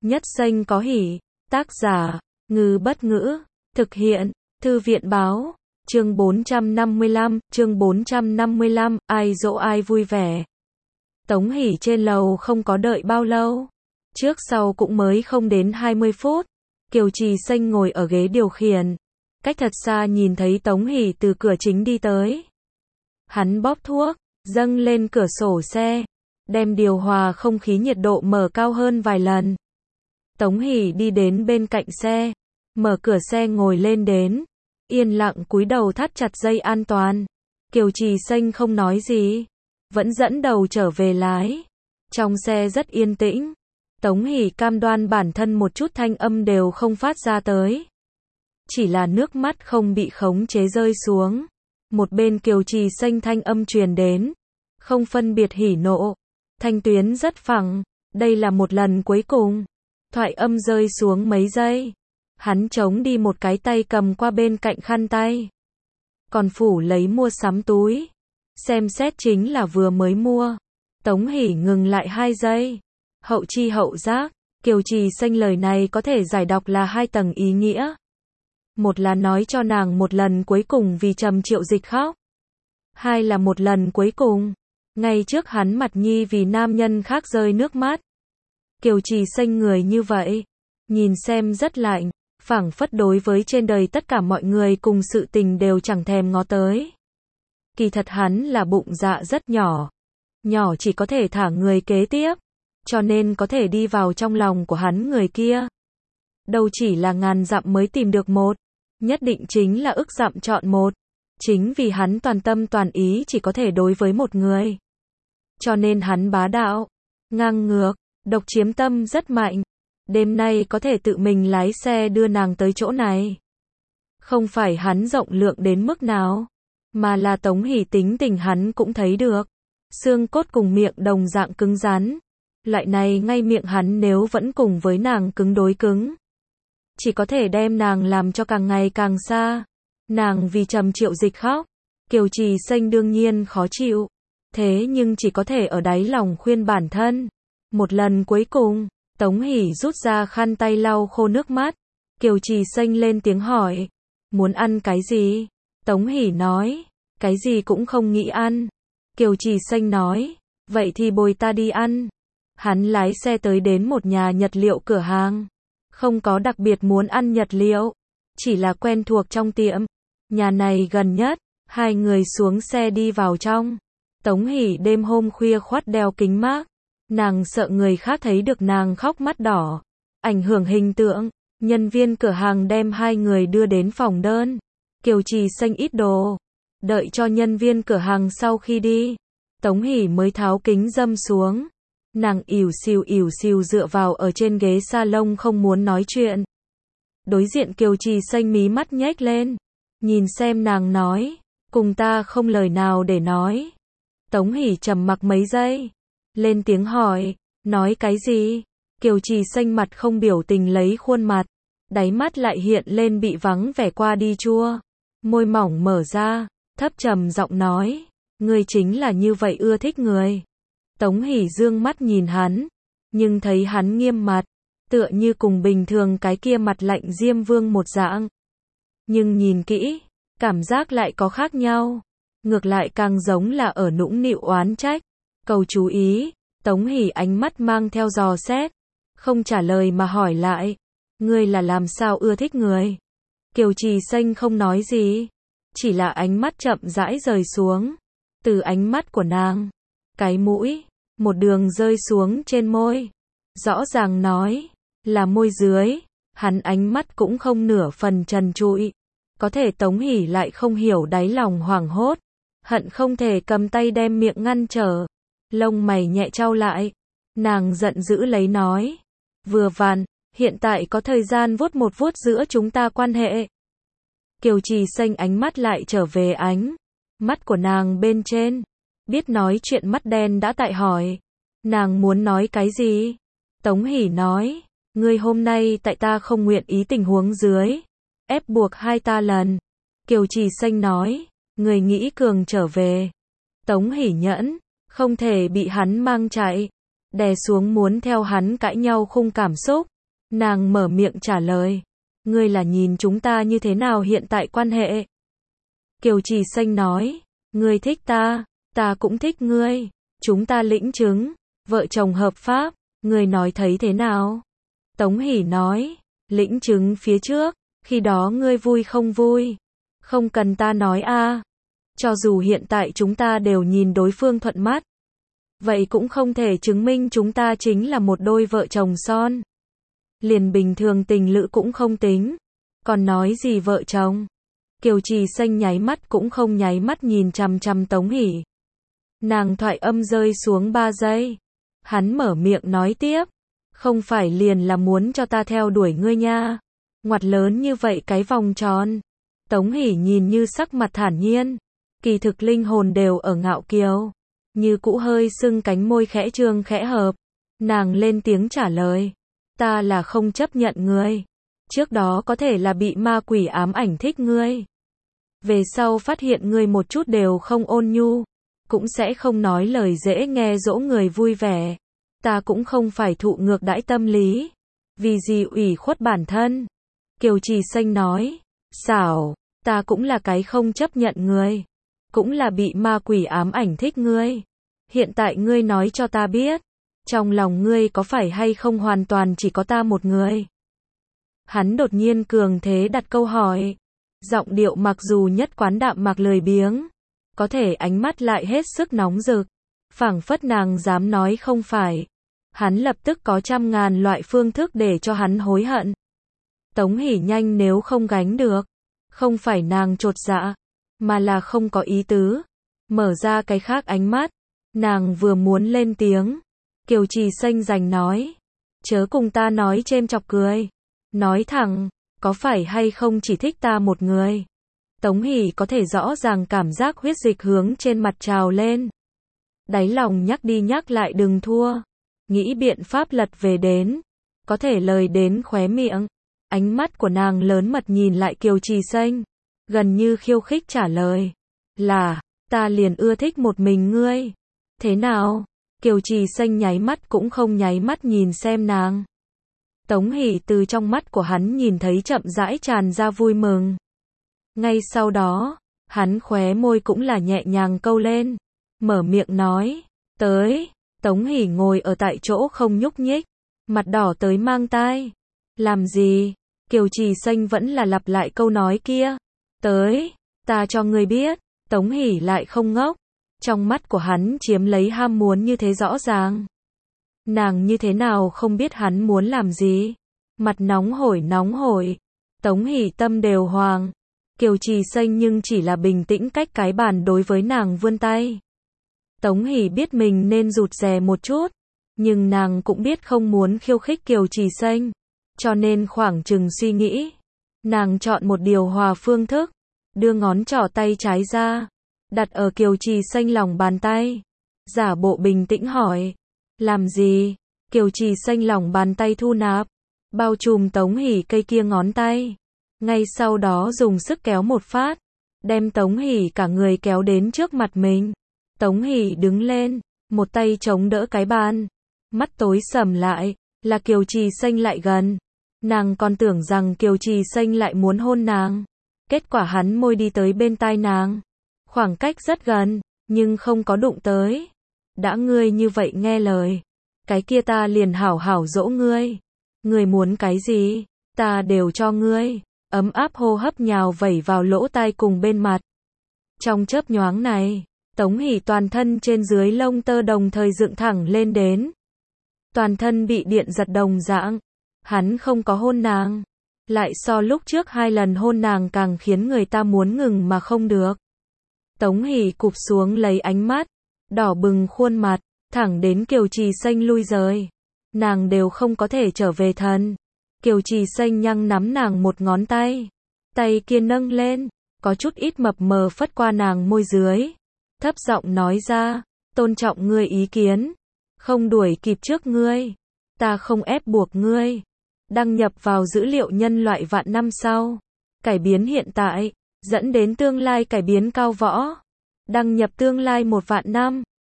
Nhất xanh có hỉ. Tác giả, Ngư Bất Ngữ. Thực hiện, Thư viện Báo. Chương 455, ai dỗ ai vui vẻ. Tống Hỷ trên lầu không có đợi bao lâu. Trước sau cũng mới không đến 20 phút. Kiều Trì Xanh ngồi ở ghế điều khiển. Cách thật xa nhìn thấy Tống Hỷ từ cửa chính đi tới. Hắn bóp thuốc, dâng lên cửa sổ xe, đem điều hòa không khí nhiệt độ mở cao hơn vài lần. Tống Hỷ đi đến bên cạnh xe, mở cửa xe ngồi lên đến, yên lặng cúi đầu thắt chặt dây an toàn. Kiều Trì Xanh không nói gì, vẫn dẫn đầu trở về lái. Trong xe rất yên tĩnh, Tống Hỷ cam đoan bản thân một chút thanh âm đều không phát ra tới. Chỉ là nước mắt không bị khống chế rơi xuống. Một bên Kiều Trì Xanh thanh âm truyền đến, không phân biệt hỉ nộ. Thanh tuyến rất phẳng, đây là một lần cuối cùng. Thoại âm rơi xuống mấy giây. Hắn chống đi một cái tay cầm qua bên cạnh khăn tay. Còn phủ lấy mua sắm túi. Xem xét chính là vừa mới mua. Tống Hỷ ngừng lại 2 giây. Hậu chi hậu giác, Kiều Trì Xanh lời này có thể giải đọc là 2 tầng ý nghĩa. Một là nói cho nàng một lần cuối cùng vì Trầm Triệu Dịch khóc. 2 là một lần cuối cùng, ngay trước hắn mặt nhi vì nam nhân khác rơi nước mắt. Kiều Trì Xanh người như vậy, nhìn xem rất lạnh, phảng phất đối với trên đời tất cả mọi người cùng sự tình đều chẳng thèm ngó tới. Kỳ thật hắn là bụng dạ rất nhỏ, nhỏ chỉ có thể thả người kế tiếp, cho nên có thể đi vào trong lòng của hắn người kia. Đâu chỉ là ngàn dặm mới tìm được một, nhất định chính là ức dặm chọn một. Chính vì hắn toàn tâm toàn ý chỉ có thể đối với một người. Cho nên hắn bá đạo, ngang ngược, độc chiếm tâm rất mạnh. Đêm nay có thể tự mình lái xe đưa nàng tới chỗ này. Không phải hắn rộng lượng đến mức nào, mà là Tống Hỷ tính tình hắn cũng thấy được. Xương cốt cùng miệng đồng dạng cứng rắn. Loại này ngay miệng hắn nếu vẫn cùng với nàng cứng đối cứng, chỉ có thể đem nàng làm cho càng ngày càng xa. Nàng vì Trầm Triệu Dịch khóc, Kiều Trì Xanh đương nhiên khó chịu. Thế nhưng chỉ có thể ở đáy lòng khuyên bản thân. Một lần cuối cùng, Tống Hỷ rút ra khăn tay lau khô nước mắt. Kiều Trì Xanh lên tiếng hỏi, muốn ăn cái gì? Tống Hỷ nói, cái gì cũng không nghĩ ăn. Kiều Trì Xanh nói, vậy thì bồi ta đi ăn. Hắn lái xe tới đến một nhà nhật liệu cửa hàng. Không có đặc biệt muốn ăn nhật liệu, chỉ là quen thuộc trong tiệm. Nhà này gần nhất, 2 người xuống xe đi vào trong. Tống Hỷ đêm hôm khuya khoắt đeo kính mát. Nàng sợ người khác thấy được nàng khóc mắt đỏ, ảnh hưởng hình tượng. Nhân viên cửa hàng đem 2 người đưa đến phòng đơn. Kiều Trì Xanh ít đồ. Đợi cho nhân viên cửa hàng sau khi đi, Tống Hỷ mới tháo kính râm xuống. Nàng ỉu xìu dựa vào ở trên ghế salon không muốn nói chuyện. Đối diện Kiều Trì Xanh mí mắt nhếch lên, nhìn xem nàng nói, cùng ta không lời nào để nói. Tống Hỷ trầm mặc mấy giây, lên tiếng hỏi, nói cái gì? Kiều Trì Xanh mặt không biểu tình lấy khuôn mặt, đáy mắt lại hiện lên bị vắng vẻ qua đi chua. Môi mỏng mở ra, thấp trầm giọng nói, ngươi chính là như vậy ưa thích người. Tống Hỷ dương mắt nhìn hắn, nhưng thấy hắn nghiêm mặt, tựa như cùng bình thường cái kia mặt lạnh Diêm Vương một dạng. Nhưng nhìn kỹ, cảm giác lại có khác nhau. Ngược lại càng giống là ở nũng nịu oán trách. Cầu chú ý, Tống Hỷ ánh mắt mang theo dò xét, không trả lời mà hỏi lại, ngươi là làm sao ưa thích người? Kiều Trì Xanh không nói gì, chỉ là ánh mắt chậm rãi rời xuống. Từ ánh mắt của nàng, cái mũi, một đường rơi xuống trên môi. Rõ ràng nói, là môi dưới. Hắn ánh mắt cũng không nửa phần trần trụi. Có thể Tống Hỷ lại không hiểu đáy lòng hoảng hốt. Hận không thể cầm tay đem miệng ngăn trở. Lông mày nhẹ chau lại. Nàng giận dữ lấy nói. Vừa vặn, hiện tại có thời gian vuốt một vuốt giữa chúng ta quan hệ. Kiều Trì Xanh ánh mắt lại trở về ánh mắt của nàng bên trên. Biết nói chuyện mắt đen đã tại hỏi. Nàng muốn nói cái gì? Tống Hỷ nói, ngươi hôm nay tại ta không nguyện ý tình huống dưới, ép buộc 2 ta lần. Kiều Trì Xanh nói, ngươi nghĩ cường trở về. Tống Hỷ nhẫn, không thể bị hắn mang chạy. Đè xuống muốn theo hắn cãi nhau khung cảm xúc. Nàng mở miệng trả lời. Ngươi là nhìn chúng ta như thế nào hiện tại quan hệ? Kiều Trì Xanh nói. Ngươi thích ta, ta cũng thích ngươi. Chúng ta lĩnh chứng, vợ chồng hợp pháp, ngươi nói thấy thế nào? Tống Hỷ nói. Lĩnh chứng phía trước, khi đó ngươi vui không vui? Không cần ta nói a. Cho dù hiện tại chúng ta đều nhìn đối phương thuận mắt, vậy cũng không thể chứng minh chúng ta chính là một đôi vợ chồng son. Liền bình thường tình lữ cũng không tính, còn nói gì vợ chồng. Kiều Trì Xanh nháy mắt cũng không nháy mắt nhìn chằm chằm Tống Hỷ. Nàng thoại âm rơi xuống 3 giây. Hắn mở miệng nói tiếp. Không phải liền là muốn cho ta theo đuổi ngươi nha. Ngoặt lớn như vậy cái vòng tròn. Tống Hỷ nhìn như sắc mặt thản nhiên, kỳ thực linh hồn đều ở ngạo kiều. Như cũ hơi sưng cánh môi khẽ trương khẽ hợp. Nàng lên tiếng trả lời. Ta là không chấp nhận ngươi. Trước đó có thể là bị ma quỷ ám ảnh thích ngươi. Về sau phát hiện ngươi một chút đều không ôn nhu, cũng sẽ không nói lời dễ nghe dỗ người vui vẻ. Ta cũng không phải thụ ngược đãi tâm lý. Vì gì ủy khuất bản thân? Kiều Trì Xanh nói. Xảo, ta cũng là cái không chấp nhận ngươi. Cũng là bị ma quỷ ám ảnh thích ngươi. Hiện tại ngươi nói cho ta biết, trong lòng ngươi có phải hay không hoàn toàn chỉ có ta một người? Hắn đột nhiên cường thế đặt câu hỏi. Giọng điệu mặc dù nhất quán đạm mạc lười biếng, có thể ánh mắt lại hết sức nóng rực. Phảng phất nàng dám nói không phải. Hắn lập tức có trăm ngàn loại phương thức để cho hắn hối hận. Tống Hỷ nhanh nếu không gánh được. Không phải nàng chột dạ, mà là không có ý tứ. Mở ra cái khác ánh mắt. Nàng vừa muốn lên tiếng. Kiều Trì Xanh giành nói. Chớ cùng ta nói chêm chọc cười. Nói thẳng, có phải hay không chỉ thích ta một người? Tống Hỷ có thể rõ ràng cảm giác huyết dịch hướng trên mặt trào lên. Đáy lòng nhắc đi nhắc lại đừng thua. Nghĩ biện pháp lật về đến. Có thể lời đến khóe miệng. Ánh mắt của nàng lớn mật nhìn lại Kiều Trì Xanh. Gần như khiêu khích trả lời. Là, ta liền ưa thích một mình ngươi. Thế nào? Kiều Trì Xanh nháy mắt cũng không nháy mắt nhìn xem nàng. Tống Hỷ từ trong mắt của hắn nhìn thấy chậm rãi tràn ra vui mừng. Ngay sau đó, hắn khóe môi cũng là nhẹ nhàng câu lên. Mở miệng nói. Tới. Tống Hỷ ngồi ở tại chỗ không nhúc nhích. Mặt đỏ tới mang tai. Làm gì? Kiều Trì Xanh vẫn là lặp lại câu nói kia. Tới. Ta cho ngươi biết. Tống Hỷ lại không ngốc. Trong mắt của hắn chiếm lấy ham muốn như thế rõ ràng. Nàng như thế nào không biết hắn muốn làm gì. Mặt nóng hổi. Tống Hỷ tâm đều hoàng. Kiều Trì Xanh nhưng chỉ là bình tĩnh cách cái bàn đối với nàng vươn tay. Tống Hỷ biết mình nên rụt rè một chút. Nhưng nàng cũng biết không muốn khiêu khích Kiều Trì Xanh. Cho nên khoảng chừng suy nghĩ. Nàng chọn một điều hòa phương thức. Đưa ngón trỏ tay trái ra. Đặt ở Kiều Trì Xanh lòng bàn tay. Giả bộ bình tĩnh hỏi. Làm gì? Kiều Trì Xanh lòng bàn tay thu nạp. Bao trùm Tống Hỷ cây kia ngón tay. Ngay sau đó dùng sức kéo một phát. Đem Tống Hỷ cả người kéo đến trước mặt mình. Tống Hỷ đứng lên. Một tay chống đỡ cái bàn. Mắt tối sầm lại. Là Kiều Trì Xanh lại gần. Nàng còn tưởng rằng Kiều Trì Xanh lại muốn hôn nàng. Kết quả hắn môi đi tới bên tai nàng. Khoảng cách rất gần, nhưng không có đụng tới. Đã ngươi như vậy nghe lời. Cái kia ta liền hảo hảo dỗ ngươi. Ngươi muốn cái gì, ta đều cho ngươi. Ấm áp hô hấp nhào vẩy vào lỗ tai cùng bên mặt. Trong chớp nhoáng này, Tống Hỷ toàn thân trên dưới lông tơ đồng thời dựng thẳng lên đến. Toàn thân bị điện giật đồng dạng. Hắn không có hôn nàng. Lại so lúc trước 2 lần hôn nàng càng khiến người ta muốn ngừng mà không được. Tống Hỷ cụp xuống lấy ánh mắt. Đỏ bừng khuôn mặt. Thẳng đến Kiều Trì Xanh lui rời. Nàng đều không có thể trở về thần. Kiều Trì Xanh nhăng nắm nàng một ngón tay. Tay kia nâng lên. Có chút ít mập mờ phất qua nàng môi dưới. Thấp giọng nói ra. Tôn trọng ngươi ý kiến. Không đuổi kịp trước ngươi. Ta không ép buộc ngươi. Đăng nhập vào dữ liệu nhân loại vạn năm sau. Cải biến hiện tại. Dẫn đến tương lai cải biến cao võ. Đăng nhập tương lai 1 vạn năm.